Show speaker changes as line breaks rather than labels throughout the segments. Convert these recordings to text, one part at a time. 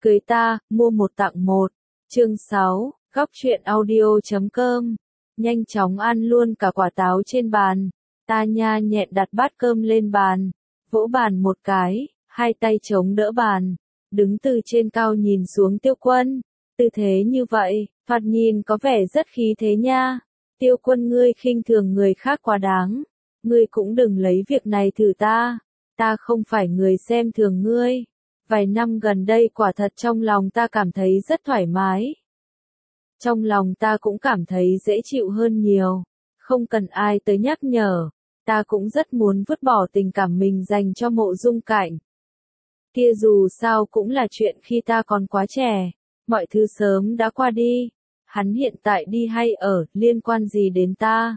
Cưới ta, mua một tặng một. Chương 6, góc truyện audio.com. Nhanh chóng ăn luôn cả quả táo trên bàn. Ta nha nhẹn đặt bát cơm lên bàn, vỗ bàn một cái, hai tay chống đỡ bàn, đứng từ trên cao nhìn xuống Tiêu Quân. Tư thế như vậy, thoạt nhìn có vẻ rất khí thế nha. Tiêu Quân, ngươi khinh thường người khác quá đáng. Ngươi cũng đừng lấy việc này thử ta. Ta không phải người xem thường ngươi. Vài năm gần đây quả thật trong lòng ta cảm thấy rất thoải mái. Trong lòng ta cũng cảm thấy dễ chịu hơn nhiều. Không cần ai tới nhắc nhở. Ta cũng rất muốn vứt bỏ tình cảm mình dành cho Mộ Dung Cảnh. Kia dù sao cũng là chuyện khi ta còn quá trẻ. Mọi thứ sớm đã qua đi. Hắn hiện tại đi hay ở, liên quan gì đến ta?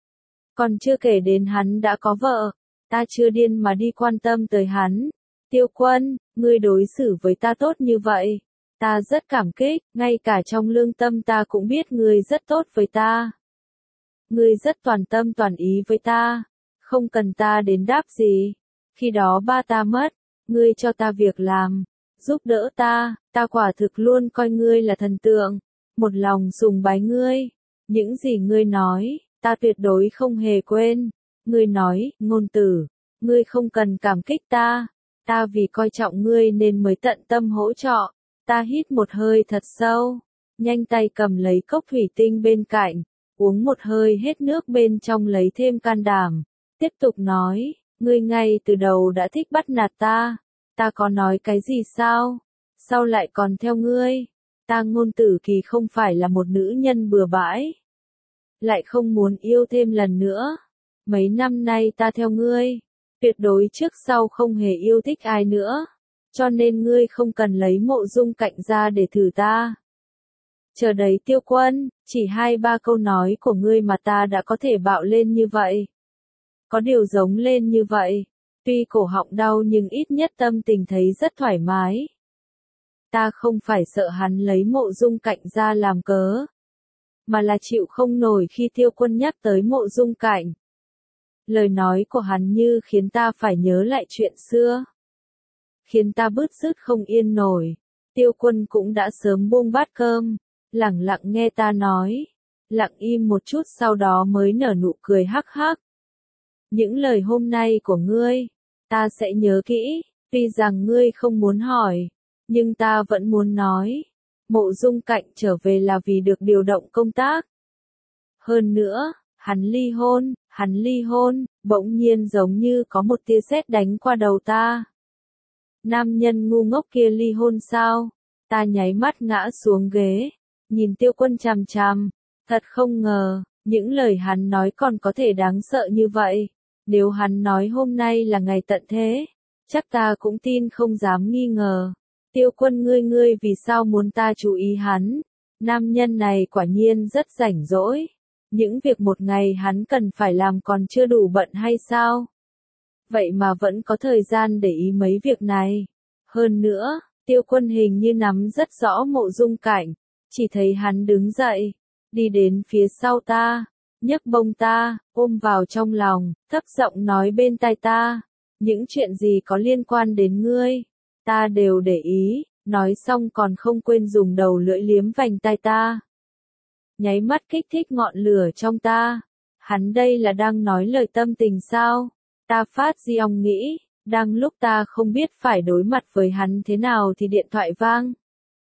Còn chưa kể đến hắn đã có vợ. Ta chưa điên mà đi quan tâm tới hắn. Tiêu Quân, ngươi đối xử với ta tốt như vậy. Ta rất cảm kích, ngay cả trong lương tâm ta cũng biết ngươi rất tốt với ta. Ngươi rất toàn tâm toàn ý với ta. Không cần ta đến đáp gì. Khi đó ba ta mất, ngươi cho ta việc làm, giúp đỡ ta quả thực luôn coi ngươi là thần tượng, một lòng sùng bái ngươi. Những gì ngươi nói, ta tuyệt đối không hề quên. Ngươi nói, Ngôn Tử, ngươi không cần cảm kích ta vì coi trọng ngươi nên mới tận tâm hỗ trợ. Ta hít một hơi thật sâu, nhanh tay cầm lấy cốc thủy tinh bên cạnh, uống một hơi hết nước bên trong lấy thêm can đảm, tiếp tục nói, ngươi ngay từ đầu đã thích bắt nạt ta có nói cái gì sao? Sao lại còn theo ngươi? Ta Ngôn Tử Kỳ không phải là một nữ nhân bừa bãi, lại không muốn yêu thêm lần nữa. Mấy năm nay ta theo ngươi, tuyệt đối trước sau không hề yêu thích ai nữa. Cho nên ngươi không cần lấy Mộ Dung Cảnh ra để thử ta. Chờ đấy Tiêu Quân, chỉ 2-3 câu nói của ngươi mà ta đã có thể bạo lên như vậy. Có điều giống lên như vậy. Tuy cổ họng đau nhưng ít nhất tâm tình thấy rất thoải mái. Ta không phải sợ hắn lấy Mộ Dung Cảnh ra làm cớ, mà là chịu không nổi khi Tiêu Quân nhắc tới Mộ Dung Cảnh. Lời nói của hắn như khiến ta phải nhớ lại chuyện xưa, khiến ta bứt rứt không yên nổi. Tiêu Quân cũng đã sớm buông bát cơm, lẳng lặng nghe ta nói, lặng im một chút sau đó mới nở nụ cười hắc hắc. Những lời hôm nay của ngươi, ta sẽ nhớ kỹ, tuy rằng ngươi không muốn hỏi, nhưng ta vẫn muốn nói. Mộ Dung Cảnh trở về là vì được điều động công tác. Hơn nữa, hắn ly hôn, bỗng nhiên giống như có một tia sét đánh qua đầu ta. Nam nhân ngu ngốc kia ly hôn sao? Ta nháy mắt ngã xuống ghế, nhìn Tiêu Quân chằm chằm, thật không ngờ, những lời hắn nói còn có thể đáng sợ như vậy. Nếu hắn nói hôm nay là ngày tận thế, chắc ta cũng tin không dám nghi ngờ. Tiêu Quân, ngươi vì sao muốn ta chú ý hắn? Nam nhân này quả nhiên rất rảnh rỗi. Những việc một ngày hắn cần phải làm còn chưa đủ bận hay sao? Vậy mà vẫn có thời gian để ý mấy việc này. Hơn nữa, Tiêu Quân hình như nắm rất rõ Mộ Dung Cảnh. Chỉ thấy hắn đứng dậy, đi đến phía sau ta, nhấc bông ta, ôm vào trong lòng, thấp giọng nói bên tai ta. Những chuyện gì có liên quan đến ngươi, ta đều để ý. Nói xong còn không quên dùng đầu lưỡi liếm vành tai ta, nháy mắt kích thích ngọn lửa trong ta. Hắn đây là đang nói lời tâm tình sao? Ta phát diong nghĩ, đang lúc ta không biết phải đối mặt với hắn thế nào thì điện thoại vang.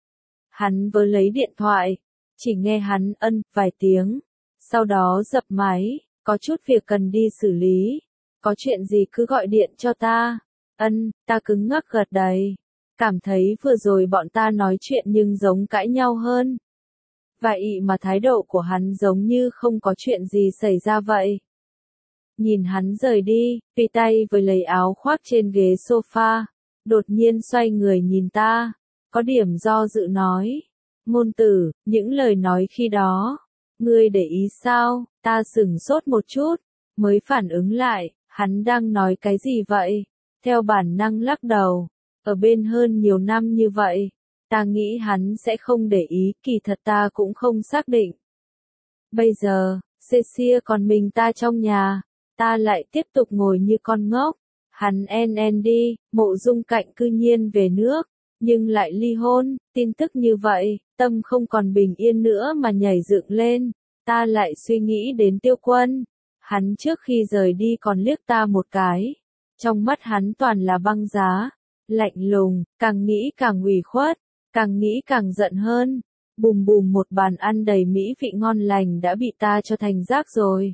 Hắn vừa lấy điện thoại, chỉ nghe hắn ân vài tiếng, sau đó dập máy, có chút việc cần đi xử lý, có chuyện gì cứ gọi điện cho ta. Ân, ta cứng ngắc gật đầy, cảm thấy vừa rồi bọn ta nói chuyện nhưng giống cãi nhau hơn. Vậy mà thái độ của hắn giống như không có chuyện gì xảy ra vậy. Nhìn hắn rời đi, tùy tay với lấy áo khoác trên ghế sofa, đột nhiên xoay người nhìn ta, có điểm do dự nói. Ngôn Tử, những lời nói khi đó, ngươi để ý sao? Ta sửng sốt một chút, mới phản ứng lại, hắn đang nói cái gì vậy? Theo bản năng lắc đầu, ở bên hơn nhiều năm như vậy, ta nghĩ hắn sẽ không để ý, kỳ thật ta cũng không xác định. Bây giờ, Cecilia còn mình ta trong nhà, ta lại tiếp tục ngồi như con ngốc. Hắn en đi, Mộ Dung Cảnh cư nhiên về nước, nhưng lại ly hôn, tin tức như vậy, tâm không còn bình yên nữa mà nhảy dựng lên, ta lại suy nghĩ đến Tiêu Quân. Hắn trước khi rời đi còn liếc ta một cái, trong mắt hắn toàn là băng giá, lạnh lùng, càng nghĩ càng ủy khuất, càng nghĩ càng giận hơn. Bùm bùm, một bàn ăn đầy mỹ vị ngon lành đã bị ta cho thành rác rồi.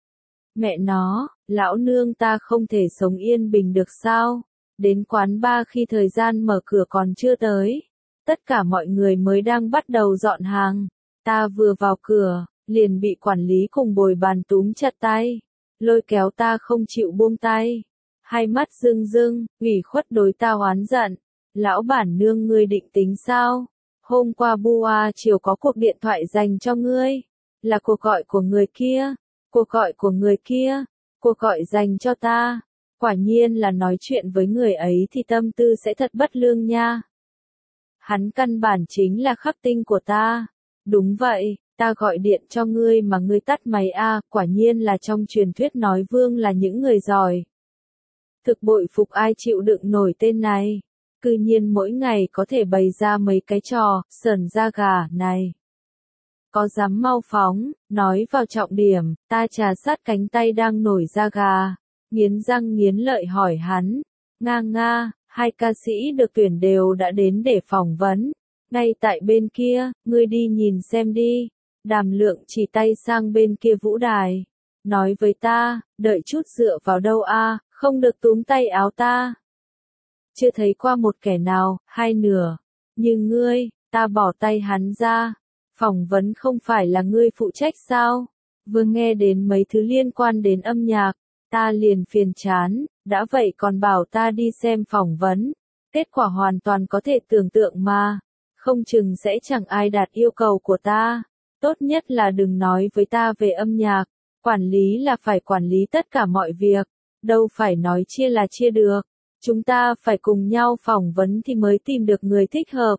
Mẹ nó, lão nương ta không thể sống yên bình được sao? Đến quán bar khi thời gian mở cửa còn chưa tới, tất cả mọi người mới đang bắt đầu dọn hàng. Ta vừa vào cửa, liền bị quản lý cùng bồi bàn túm chặt tay, lôi kéo ta không chịu buông tay. Hai mắt rưng rưng, ủy khuất đối ta oán giận. Lão bản nương, ngươi định tính sao? Hôm qua bua chiều có cuộc điện thoại dành cho ngươi. Là cuộc gọi của người kia. Cuộc gọi của người kia. Cuộc gọi dành cho ta. Quả nhiên là nói chuyện với người ấy thì tâm tư sẽ thật bất lương nha. Hắn căn bản chính là khắc tinh của ta. Đúng vậy, ta gọi điện cho ngươi mà ngươi tắt máy a, quả nhiên là trong truyền thuyết nói vương là những người giỏi. Thực bội phục ai chịu đựng nổi tên này. Cư nhiên mỗi ngày có thể bày ra mấy cái trò, sởn da gà, này. Có dám mau phóng, nói vào trọng điểm, ta trà sát cánh tay đang nổi da gà, nghiến răng nghiến lợi hỏi hắn. Nga, hai ca sĩ được tuyển đều đã đến để phỏng vấn. Ngay tại bên kia, ngươi đi nhìn xem đi. Đàm Lượng chỉ tay sang bên kia vũ đài. Nói với ta, đợi chút dựa vào đâu a, không được túm tay áo ta. Chưa thấy qua một kẻ nào, hai nửa. Như ngươi, ta bỏ tay hắn ra. Phỏng vấn không phải là ngươi phụ trách sao? Vừa nghe đến mấy thứ liên quan đến âm nhạc, ta liền phiền chán, đã vậy còn bảo ta đi xem phỏng vấn. Kết quả hoàn toàn có thể tưởng tượng mà. Không chừng sẽ chẳng ai đạt yêu cầu của ta. Tốt nhất là đừng nói với ta về âm nhạc. Quản lý là phải quản lý tất cả mọi việc. Đâu phải nói chia là chia được. Chúng ta phải cùng nhau phỏng vấn thì mới tìm được người thích hợp.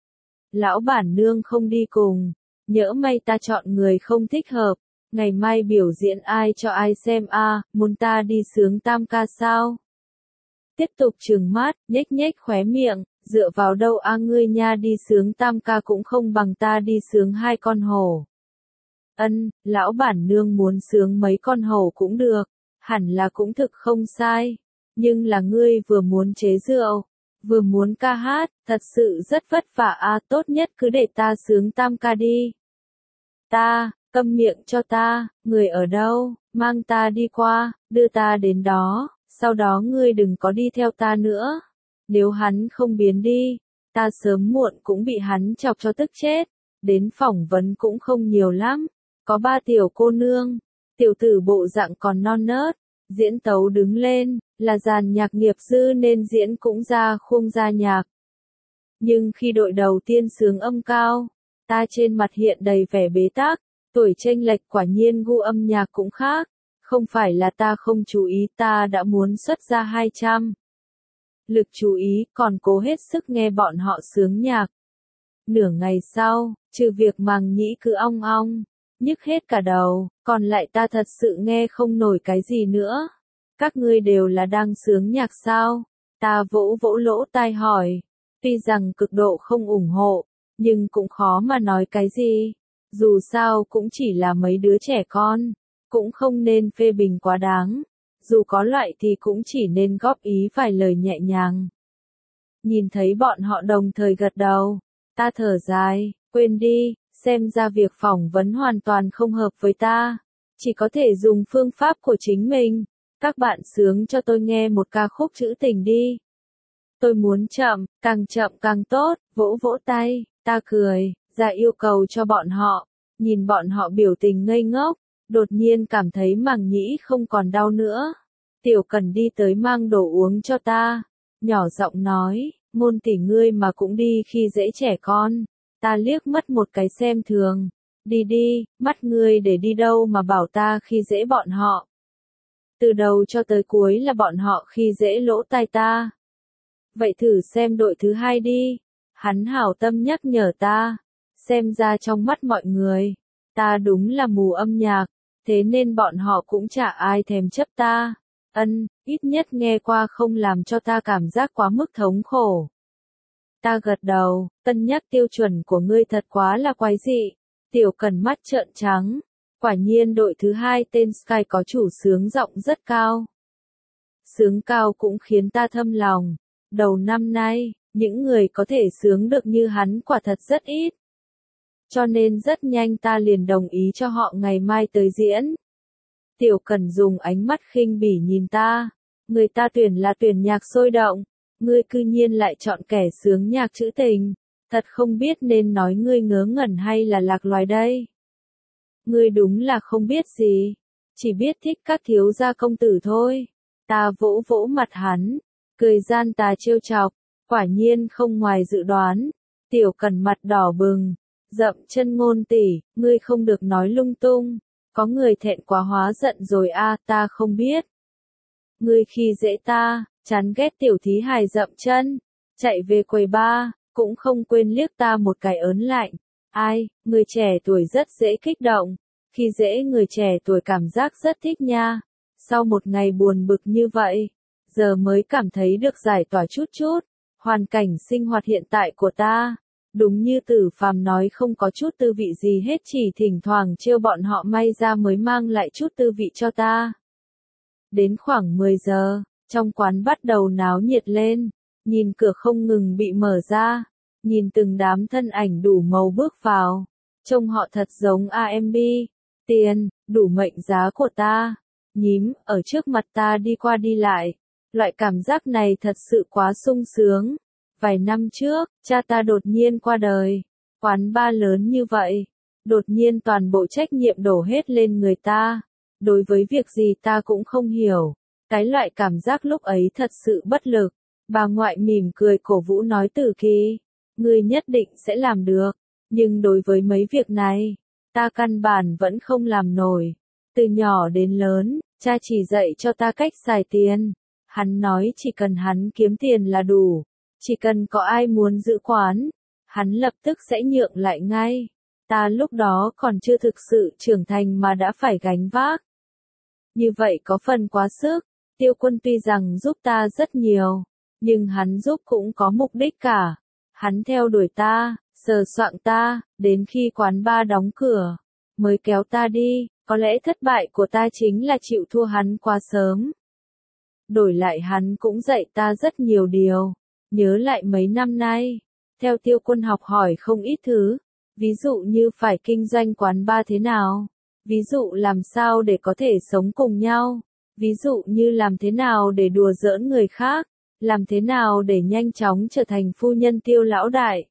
Lão bản nương không đi cùng. Nhỡ may ta chọn người không thích hợp. Ngày mai biểu diễn ai cho ai xem a, muốn ta đi sướng tam ca sao? Tiếp tục trừng mắt, nhếch nhếch khóe miệng, dựa vào đâu a, ngươi nha, đi sướng tam ca cũng không bằng ta đi sướng hai con hổ. Lão bản nương muốn sướng mấy con hổ cũng được, hẳn là cũng thực không sai. Nhưng là ngươi vừa muốn chế rượu, vừa muốn ca hát, thật sự rất vất vả a, tốt nhất cứ để ta sướng tam ca đi. Ta, câm miệng cho ta, người ở đâu, mang ta đi qua, đưa ta đến đó, sau đó ngươi đừng có đi theo ta nữa. Nếu hắn không biến đi, ta sớm muộn cũng bị hắn chọc cho tức chết. Đến phỏng vấn cũng không nhiều lắm, có 3 tiểu cô nương, tiểu tử bộ dạng còn non nớt, diễn tấu đứng lên, là dàn nhạc nghiệp dư nên diễn cũng ra khung ra nhạc. Nhưng khi đội đầu tiên sướng âm cao, ta trên mặt hiện đầy vẻ bế tắc, tuổi chênh lệch quả nhiên gu âm nhạc cũng khác, không phải là ta không chú ý, ta đã muốn xuất ra 200. Lực chú ý, còn cố hết sức nghe bọn họ sướng nhạc. Nửa ngày sau, trừ việc màng nhĩ cứ ong ong, nhức hết cả đầu, còn lại ta thật sự nghe không nổi cái gì nữa. Các ngươi đều là đang sướng nhạc sao? Ta vỗ vỗ lỗ tai hỏi. Tuy rằng cực độ không ủng hộ, nhưng cũng khó mà nói cái gì. Dù sao cũng chỉ là mấy đứa trẻ con, cũng không nên phê bình quá đáng. Dù có loại thì cũng chỉ nên góp ý vài lời nhẹ nhàng. Nhìn thấy bọn họ đồng thời gật đầu, ta thở dài, quên đi, xem ra việc phỏng vấn hoàn toàn không hợp với ta. Chỉ có thể dùng phương pháp của chính mình. Các bạn sướng cho tôi nghe một ca khúc trữ tình đi. Tôi muốn chậm càng tốt, vỗ vỗ tay, ta cười, ra yêu cầu cho bọn họ. Nhìn bọn họ biểu tình ngây ngốc, đột nhiên cảm thấy màng nhĩ không còn đau nữa. Tiểu Cần đi tới mang đồ uống cho ta, nhỏ giọng nói, Môn tỷ ngươi mà cũng đi khi dễ trẻ con. Ta liếc mắt một cái xem thường, đi đi, mắt ngươi để đi đâu mà bảo ta khi dễ bọn họ. Từ đầu cho tới cuối là bọn họ khi dễ lỗ tai ta. Vậy thử xem đội thứ hai đi. Hắn hảo tâm nhắc nhở ta. Xem ra trong mắt mọi người, ta đúng là mù âm nhạc, thế nên bọn họ cũng chả ai thèm chấp ta. Ít nhất nghe qua không làm cho ta cảm giác quá mức thống khổ. Ta gật đầu, cân nhắc tiêu chuẩn của ngươi thật quá là quái dị. Tiểu Cần mắt trợn trắng. Quả nhiên đội thứ hai tên Sky có chủ sướng giọng rất cao. Sướng cao cũng khiến ta thâm lòng. Đầu năm nay, những người có thể sướng được như hắn quả thật rất ít. Cho nên rất nhanh ta liền đồng ý cho họ ngày mai tới diễn. Tiểu Cần dùng ánh mắt khinh bỉ nhìn ta. Người ta tuyển là tuyển nhạc sôi động. Ngươi cư nhiên lại chọn kẻ sướng nhạc trữ tình. Thật không biết nên nói ngươi ngớ ngẩn hay là lạc loài đây. Ngươi đúng là không biết gì. Chỉ biết thích các thiếu gia công tử thôi. Ta vỗ vỗ mặt hắn. Cười gian tà trêu chọc. Quả nhiên không ngoài dự đoán. Tiểu Cần mặt đỏ bừng. Dậm chân Ngôn tỷ, ngươi không được nói lung tung. Có người thẹn quá hóa giận rồi a, ta không biết. Ngươi khi dễ ta, chán ghét tiểu thí hài dậm chân. Chạy về quầy bar, cũng không quên liếc ta một cái ớn lạnh. Ai, người trẻ tuổi rất dễ kích động. Khi dễ người trẻ tuổi cảm giác rất thích nha. Sau một ngày buồn bực như vậy, giờ mới cảm thấy được giải tỏa chút chút. Hoàn cảnh sinh hoạt hiện tại của ta, đúng như Tử Phàm nói không có chút tư vị gì hết, chỉ thỉnh thoảng trêu bọn họ may ra mới mang lại chút tư vị cho ta. Đến khoảng 10 giờ, trong quán bắt đầu náo nhiệt lên, nhìn cửa không ngừng bị mở ra, nhìn từng đám thân ảnh đủ màu bước vào, trông họ thật giống AMB, tiền, đủ mệnh giá của ta, nhím, ở trước mặt ta đi qua đi lại, loại cảm giác này thật sự quá sung sướng. Vài năm trước, cha ta đột nhiên qua đời, quán bar lớn như vậy, đột nhiên toàn bộ trách nhiệm đổ hết lên người ta, đối với việc gì ta cũng không hiểu, cái loại cảm giác lúc ấy thật sự bất lực. Bà ngoại mỉm cười cổ vũ nói Tử Kỳ, ngươi nhất định sẽ làm được, nhưng đối với mấy việc này, ta căn bản vẫn không làm nổi. Từ nhỏ đến lớn, cha chỉ dạy cho ta cách xài tiền, hắn nói chỉ cần hắn kiếm tiền là đủ. Chỉ cần có ai muốn giữ quán, hắn lập tức sẽ nhượng lại ngay. Ta lúc đó còn chưa thực sự trưởng thành mà đã phải gánh vác. Như vậy có phần quá sức, Tiêu Quân tuy rằng giúp ta rất nhiều, nhưng hắn giúp cũng có mục đích cả. Hắn theo đuổi ta, sờ soạng ta, đến khi quán bar đóng cửa, mới kéo ta đi, có lẽ thất bại của ta chính là chịu thua hắn quá sớm. Đổi lại hắn cũng dạy ta rất nhiều điều. Nhớ lại mấy năm nay, theo Tiêu Quân học hỏi không ít thứ, ví dụ như phải kinh doanh quán bar thế nào, ví dụ làm sao để có thể sống cùng nhau, ví dụ như làm thế nào để đùa giỡn người khác, làm thế nào để nhanh chóng trở thành phu nhân Tiêu lão đại.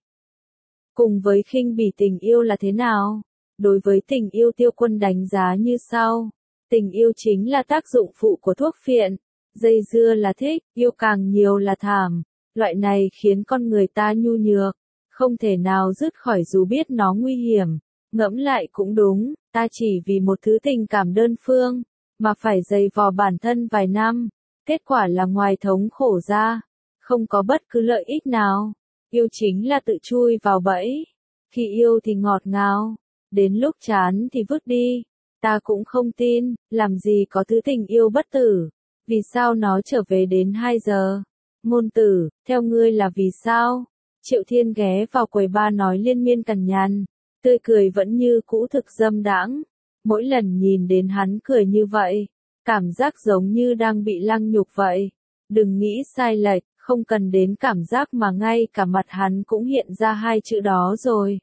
Cùng với khinh bỉ tình yêu là thế nào? Đối với tình yêu Tiêu Quân đánh giá như sau. Tình yêu chính là tác dụng phụ của thuốc phiện, dây dưa là thích, yêu càng nhiều là thảm. Loại này khiến con người ta nhu nhược, không thể nào dứt khỏi dù biết nó nguy hiểm. Ngẫm lại cũng đúng, ta chỉ vì một thứ tình cảm đơn phương, mà phải dày vò bản thân vài năm. Kết quả là ngoài thống khổ ra, không có bất cứ lợi ích nào. Yêu chính là tự chui vào bẫy. Khi yêu thì ngọt ngào, đến lúc chán thì vứt đi. Ta cũng không tin, làm gì có thứ tình yêu bất tử. Vì sao nó trở về đến 2 giờ? Ngôn tử, theo ngươi là vì sao? Triệu Thiên ghé vào quầy bar nói liên miên cằn nhằn, tươi cười vẫn như cũ thực dâm đãng. Mỗi lần nhìn đến hắn cười như vậy, cảm giác giống như đang bị lăng nhục vậy. Đừng nghĩ sai lệch, không cần đến cảm giác mà ngay cả mặt hắn cũng hiện ra hai chữ đó rồi.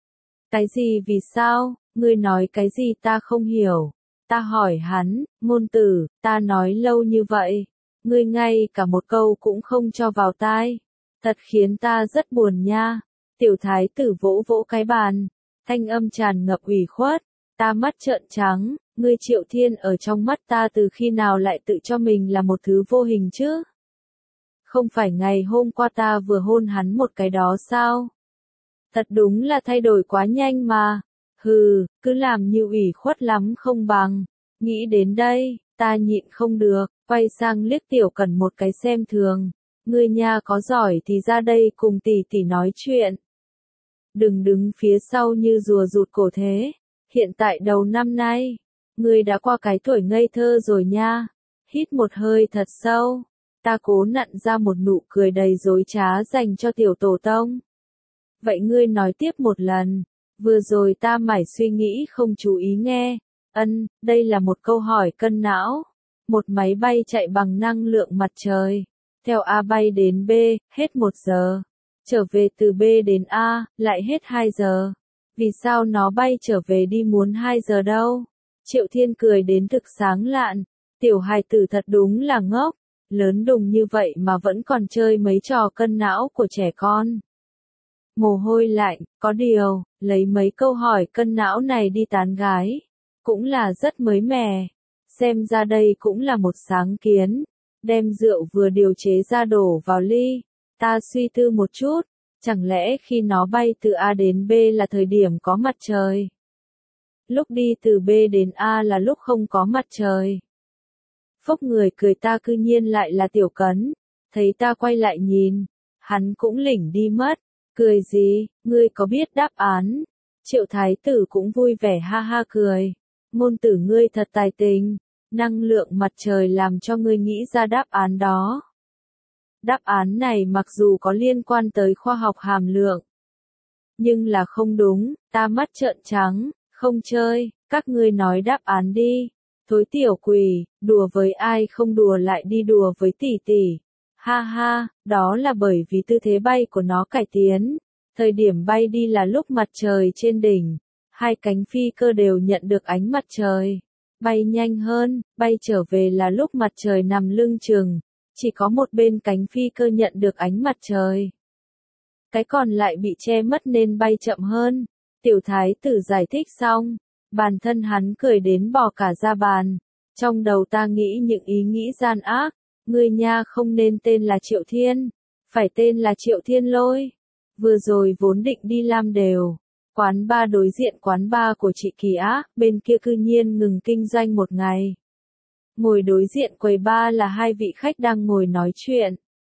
Cái gì vì sao? Ngươi nói cái gì ta không hiểu. Ta hỏi hắn, ngôn tử, ta nói lâu như vậy. Ngươi ngay cả một câu cũng không cho vào tai. Thật khiến ta rất buồn nha. Tiểu thái tử vỗ vỗ cái bàn. Thanh âm tràn ngập ủy khuất. Ta mắt trợn trắng. Ngươi Triệu Thiên ở trong mắt ta từ khi nào lại tự cho mình là một thứ vô hình chứ? Không phải ngày hôm qua ta vừa hôn hắn một cái đó sao? Thật đúng là thay đổi quá nhanh mà. Hừ, cứ làm như ủy khuất lắm không bằng. Nghĩ đến đây, ta nhịn không được, quay sang liếc Tiểu Cần một cái xem thường. Ngươi nha có giỏi thì ra đây cùng tỷ tỷ nói chuyện. Đừng đứng phía sau như rùa rụt cổ thế. Hiện tại đầu năm nay, ngươi đã qua cái tuổi ngây thơ rồi nha. Hít một hơi thật sâu. Ta cố nặn ra một nụ cười đầy dối trá dành cho tiểu tổ tông. Vậy ngươi nói tiếp một lần. Vừa rồi ta mải suy nghĩ không chú ý nghe. Đây là một câu hỏi cân não. Một máy bay chạy bằng năng lượng mặt trời. Theo A bay đến B, hết 1 giờ. Trở về từ B đến A, lại hết 2 giờ. Vì sao nó bay trở về đi muốn 2 giờ đâu? Triệu Thiên cười đến thực sáng lạn. Tiểu hài tử thật đúng là ngốc. Lớn đùng như vậy mà vẫn còn chơi mấy trò cân não của trẻ con. Mồ hôi lạnh, có điều, lấy mấy câu hỏi cân não này đi tán gái. Cũng là rất mới mẻ. Xem ra đây cũng là một sáng kiến. Đem rượu vừa điều chế ra đổ vào ly. Ta suy tư một chút. Chẳng lẽ khi nó bay từ A đến B là thời điểm có mặt trời? Lúc đi từ B đến A là lúc không có mặt trời. Phốc người cười ta cư nhiên lại là Tiểu Cấn. Thấy ta quay lại nhìn. Hắn cũng lỉnh đi mất. Cười gì, ngươi có biết đáp án? Triệu Thái tử cũng vui vẻ ha ha cười. Ngôn tử ngươi thật tài tình. Năng lượng mặt trời làm cho ngươi nghĩ ra đáp án đó. Đáp án này mặc dù có liên quan tới khoa học hàm lượng. Nhưng là không đúng, ta mắt trợn trắng, không chơi, các ngươi nói đáp án đi. Thối tiểu quỷ, đùa với ai không đùa lại đi đùa với tỷ tỷ. Ha ha, đó là bởi vì tư thế bay của nó cải tiến. Thời điểm bay đi là lúc mặt trời trên đỉnh. Hai cánh phi cơ đều nhận được ánh mặt trời. Bay nhanh hơn, bay trở về là lúc mặt trời nằm lưng chừng. Chỉ có một bên cánh phi cơ nhận được ánh mặt trời. Cái còn lại bị che mất nên bay chậm hơn. Tiểu thái tử giải thích xong. Bản thân hắn cười đến bò cả ra bàn. Trong đầu ta nghĩ những ý nghĩ gian ác. Ngươi nha không nên tên là Triệu Thiên. Phải tên là Triệu Thiên Lôi. Vừa rồi vốn định đi làm đều. Quán bar đối diện quán bar của chị Kỳ Á, bên kia cư nhiên ngừng kinh doanh một ngày. Ngồi đối diện quầy bar là hai vị khách đang ngồi nói chuyện.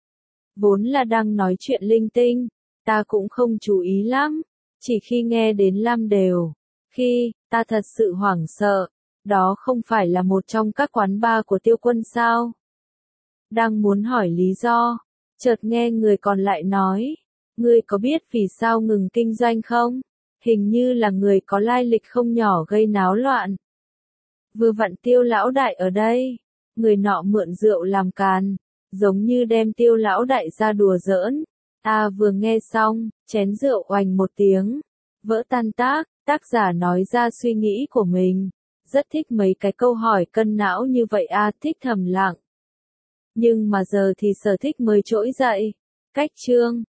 Vốn là đang nói chuyện linh tinh, ta cũng không chú ý lắm, chỉ khi nghe đến lam đều. Khi, ta thật sự hoảng sợ, đó không phải là một trong các quán bar của Tiêu Quân sao? Đang muốn hỏi lý do, chợt nghe người còn lại nói, ngươi có biết vì sao ngừng kinh doanh không? Hình như là người có lai lịch không nhỏ gây náo loạn. Vừa vặn Tiêu lão đại ở đây, người nọ mượn rượu làm càn, giống như đem Tiêu lão đại ra đùa giỡn. Ta vừa nghe xong, chén rượu oành một tiếng, vỡ tan tác, tác giả nói ra suy nghĩ của mình. Rất thích mấy cái câu hỏi cân não như vậy thích thầm lặng. Nhưng mà giờ thì sở thích mới trỗi dậy. Cách chương